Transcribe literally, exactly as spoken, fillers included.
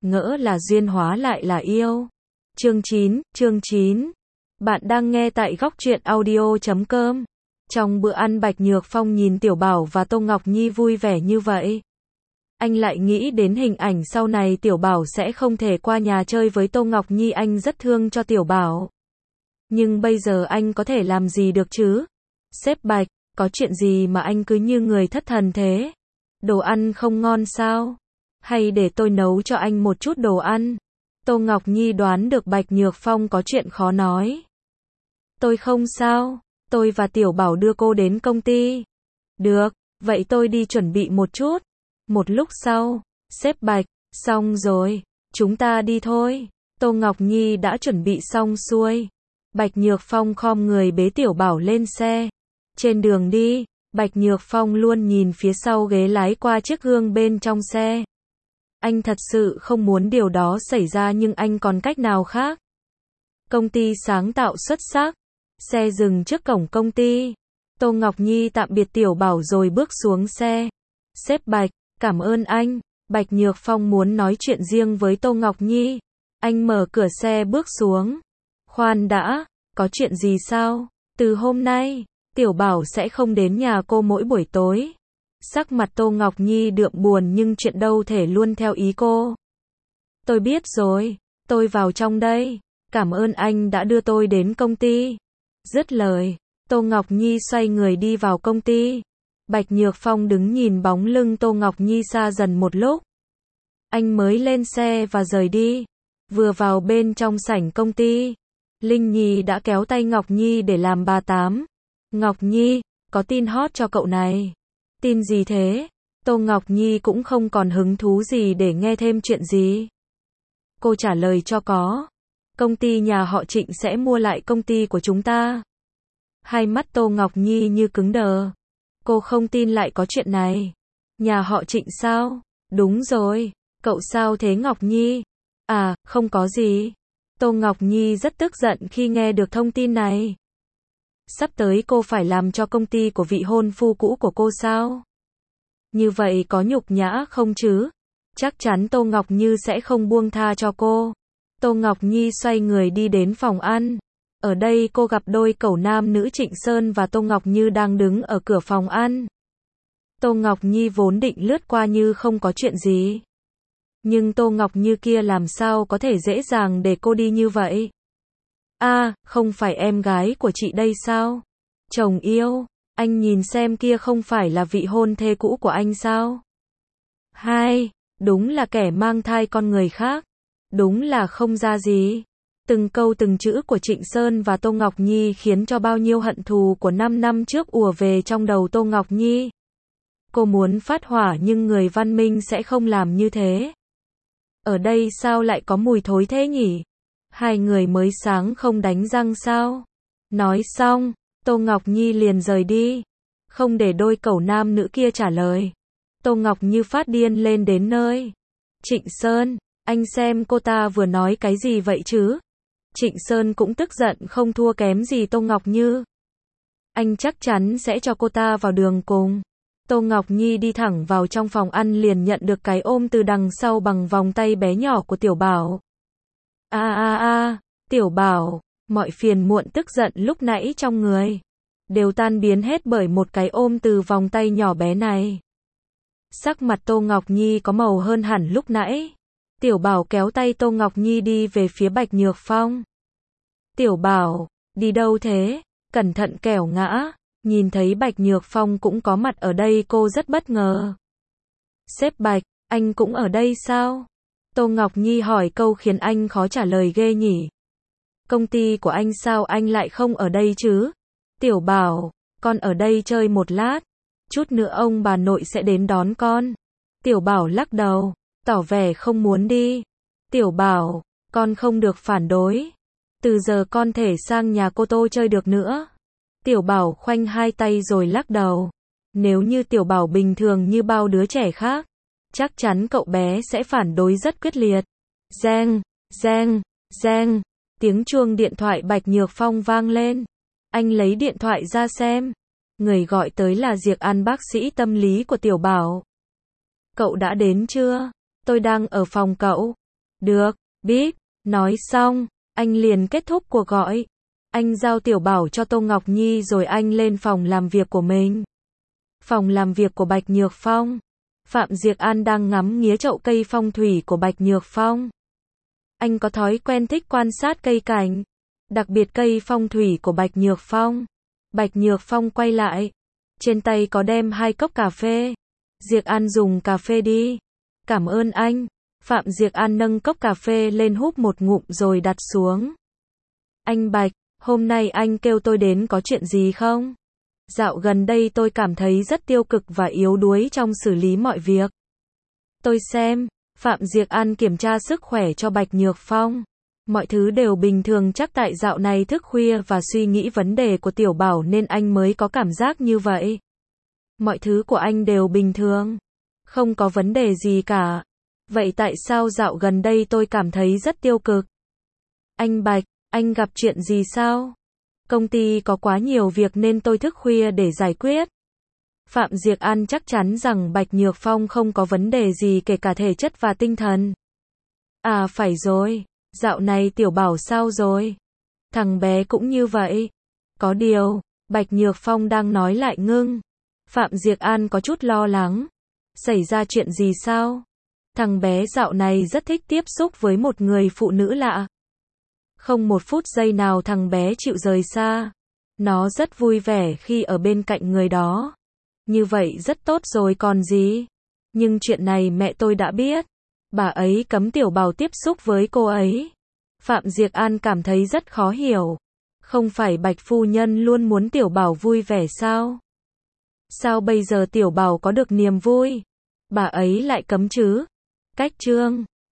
ngỡ là duyên hóa lại là yêu. Chương chín, chương chín. Bạn đang nghe tại góc truyện audio chấm com. Trong bữa ăn Bạch Nhược Phong nhìn Tiểu Bảo và Tô Ngọc Nhi vui vẻ như vậy. Anh lại nghĩ đến hình ảnh sau này Tiểu Bảo sẽ không thể qua nhà chơi với Tô Ngọc Nhi, anh rất thương cho Tiểu Bảo. Nhưng bây giờ anh có thể làm gì được chứ? Sếp Bạch, có chuyện gì mà anh cứ như người thất thần thế? Đồ ăn không ngon sao? Hay để tôi nấu cho anh một chút đồ ăn? Tô Ngọc Nhi đoán được Bạch Nhược Phong có chuyện khó nói. Tôi không sao, tôi và Tiểu Bảo đưa cô đến công ty. Được, vậy tôi đi chuẩn bị một chút. Một lúc sau, sếp Bạch, xong rồi, chúng ta đi thôi. Tô Ngọc Nhi đã chuẩn bị xong xuôi. Bạch Nhược Phong khom người bế Tiểu Bảo lên xe. Trên đường đi, Bạch Nhược Phong luôn nhìn phía sau ghế lái qua chiếc gương bên trong xe. Anh thật sự không muốn điều đó xảy ra nhưng anh còn cách nào khác. Công ty sáng tạo xuất sắc. Xe dừng trước cổng công ty. Tô Ngọc Nhi tạm biệt Tiểu Bảo rồi bước xuống xe. Sếp Bạch, cảm ơn anh. Bạch Nhược Phong muốn nói chuyện riêng với Tô Ngọc Nhi. Anh mở cửa xe bước xuống. Khoan đã, có chuyện gì sao? Từ hôm nay, Tiểu Bảo sẽ không đến nhà cô mỗi buổi tối. Sắc mặt Tô Ngọc Nhi đượm buồn nhưng chuyện đâu thể luôn theo ý cô. Tôi biết rồi, tôi vào trong đây. Cảm ơn anh đã đưa tôi đến công ty. Dứt lời, Tô Ngọc Nhi xoay người đi vào công ty. Bạch Nhược Phong đứng nhìn bóng lưng Tô Ngọc Nhi xa dần một lúc. Anh mới lên xe và rời đi. Vừa vào bên trong sảnh công ty, Linh Nhi đã kéo tay Ngọc Nhi để làm bà tám. Ngọc Nhi, có tin hot cho cậu này. Tin gì thế? Tô Ngọc Nhi cũng không còn hứng thú gì để nghe thêm chuyện gì. Cô trả lời cho có. Công ty nhà họ Trịnh sẽ mua lại công ty của chúng ta. Hai mắt Tô Ngọc Nhi như cứng đờ. Cô không tin lại có chuyện này. Nhà họ Trịnh sao? Đúng rồi. Cậu sao thế Ngọc Nhi? À, không có gì. Tô Ngọc Nhi rất tức giận khi nghe được thông tin này. Sắp tới cô phải làm cho công ty của vị hôn phu cũ của cô sao? Như vậy có nhục nhã không chứ? Chắc chắn Tô Ngọc Như sẽ không buông tha cho cô. Tô Ngọc Nhi xoay người đi đến phòng ăn. Ở đây cô gặp đôi cẩu nam nữ Trịnh Sơn và Tô Ngọc Như đang đứng ở cửa phòng ăn. Tô Ngọc Nhi vốn định lướt qua như không có chuyện gì. Nhưng Tô Ngọc Như kia làm sao có thể dễ dàng để cô đi như vậy? A, à, không phải em gái của chị đây sao? Chồng yêu, anh nhìn xem kia không phải là vị hôn thê cũ của anh sao? Hai, đúng là kẻ mang thai con người khác. Đúng là không ra gì. Từng câu từng chữ của Trịnh Sơn và Tô Ngọc Nhi khiến cho bao nhiêu hận thù của năm năm trước ùa về trong đầu Tô Ngọc Nhi. Cô muốn phát hỏa nhưng người văn minh sẽ không làm như thế. Ở đây sao lại có mùi thối thế nhỉ? Hai người mới sáng không đánh răng sao? Nói xong, Tô Ngọc Nhi liền rời đi. Không để đôi cẩu nam nữ kia trả lời. Tô Ngọc Như phát điên lên đến nơi. Trịnh Sơn, anh xem cô ta vừa nói cái gì vậy chứ? Trịnh Sơn cũng tức giận không thua kém gì Tô Ngọc Như. Anh chắc chắn sẽ cho cô ta vào đường cùng. Tô Ngọc Nhi đi thẳng vào trong phòng ăn liền nhận được cái ôm từ đằng sau bằng vòng tay bé nhỏ của Tiểu Bảo. A a a, Tiểu Bảo, mọi phiền muộn tức giận lúc nãy trong người đều tan biến hết bởi một cái ôm từ vòng tay nhỏ bé này. Sắc mặt Tô Ngọc Nhi có màu hơn hẳn lúc nãy. Tiểu Bảo kéo tay Tô Ngọc Nhi đi về phía Bạch Nhược Phong. Tiểu Bảo, đi đâu thế? Cẩn thận kẻo ngã. Nhìn thấy Bạch Nhược Phong cũng có mặt ở đây cô rất bất ngờ. Sếp Bạch, anh cũng ở đây sao? Tô Ngọc Nhi hỏi câu khiến anh khó trả lời ghê nhỉ. Công ty của anh sao anh lại không ở đây chứ? Tiểu Bảo, con ở đây chơi một lát. Chút nữa ông bà nội sẽ đến đón con. Tiểu Bảo lắc đầu, tỏ vẻ không muốn đi. Tiểu Bảo, con không được phản đối. Từ giờ con thể sang nhà cô Tô chơi được nữa. Tiểu Bảo khoanh hai tay rồi lắc đầu. Nếu như Tiểu Bảo bình thường như bao đứa trẻ khác, chắc chắn cậu bé sẽ phản đối rất quyết liệt. Reng, reng, reng. Tiếng chuông điện thoại Bạch Nhược Phong vang lên. Anh lấy điện thoại ra xem. Người gọi tới là Diệc An, bác sĩ tâm lý của Tiểu Bảo. Cậu đã đến chưa? Tôi đang ở phòng cậu. Được, biết. Nói xong, anh liền kết thúc cuộc gọi. Anh giao Tiểu Bảo cho Tô Ngọc Nhi rồi anh lên phòng làm việc của mình. Phòng làm việc của Bạch Nhược Phong. Phạm Diệc An đang ngắm nghía chậu cây phong thủy của Bạch Nhược Phong. Anh có thói quen thích quan sát cây cảnh, đặc biệt cây phong thủy của Bạch Nhược Phong. Bạch Nhược Phong quay lại, trên tay có đem hai cốc cà phê. Diệc An dùng cà phê đi. Cảm ơn anh. Phạm Diệc An nâng cốc cà phê lên húp một ngụm rồi đặt xuống. Anh Bạch, hôm nay anh kêu tôi đến có chuyện gì không? Dạo gần đây tôi cảm thấy rất tiêu cực và yếu đuối trong xử lý mọi việc. Tôi xem. Phạm Diệc An kiểm tra sức khỏe cho Bạch Nhược Phong. Mọi thứ đều bình thường, chắc tại dạo này thức khuya và suy nghĩ vấn đề của Tiểu Bảo nên anh mới có cảm giác như vậy. Mọi thứ của anh đều bình thường. Không có vấn đề gì cả. Vậy tại sao dạo gần đây tôi cảm thấy rất tiêu cực? Anh Bạch, anh gặp chuyện gì sao? Công ty có quá nhiều việc nên tôi thức khuya để giải quyết. Phạm Diệc An chắc chắn rằng Bạch Nhược Phong không có vấn đề gì kể cả thể chất và tinh thần. À phải rồi, dạo này Tiểu Bảo sao rồi? Thằng bé cũng như vậy. Có điều, Bạch Nhược Phong đang nói lại ngưng. Phạm Diệc An có chút lo lắng. Xảy ra chuyện gì sao? Thằng bé dạo này rất thích tiếp xúc với một người phụ nữ lạ. Không một phút giây nào thằng bé chịu rời xa. Nó rất vui vẻ khi ở bên cạnh người đó. Như vậy rất tốt rồi còn gì. Nhưng chuyện này mẹ tôi đã biết. Bà ấy cấm Tiểu Bảo tiếp xúc với cô ấy. Phạm Diệc An cảm thấy rất khó hiểu. Không phải Bạch phu nhân luôn muốn Tiểu Bảo vui vẻ sao? Sao bây giờ Tiểu Bảo có được niềm vui? Bà ấy lại cấm chứ? Cách chương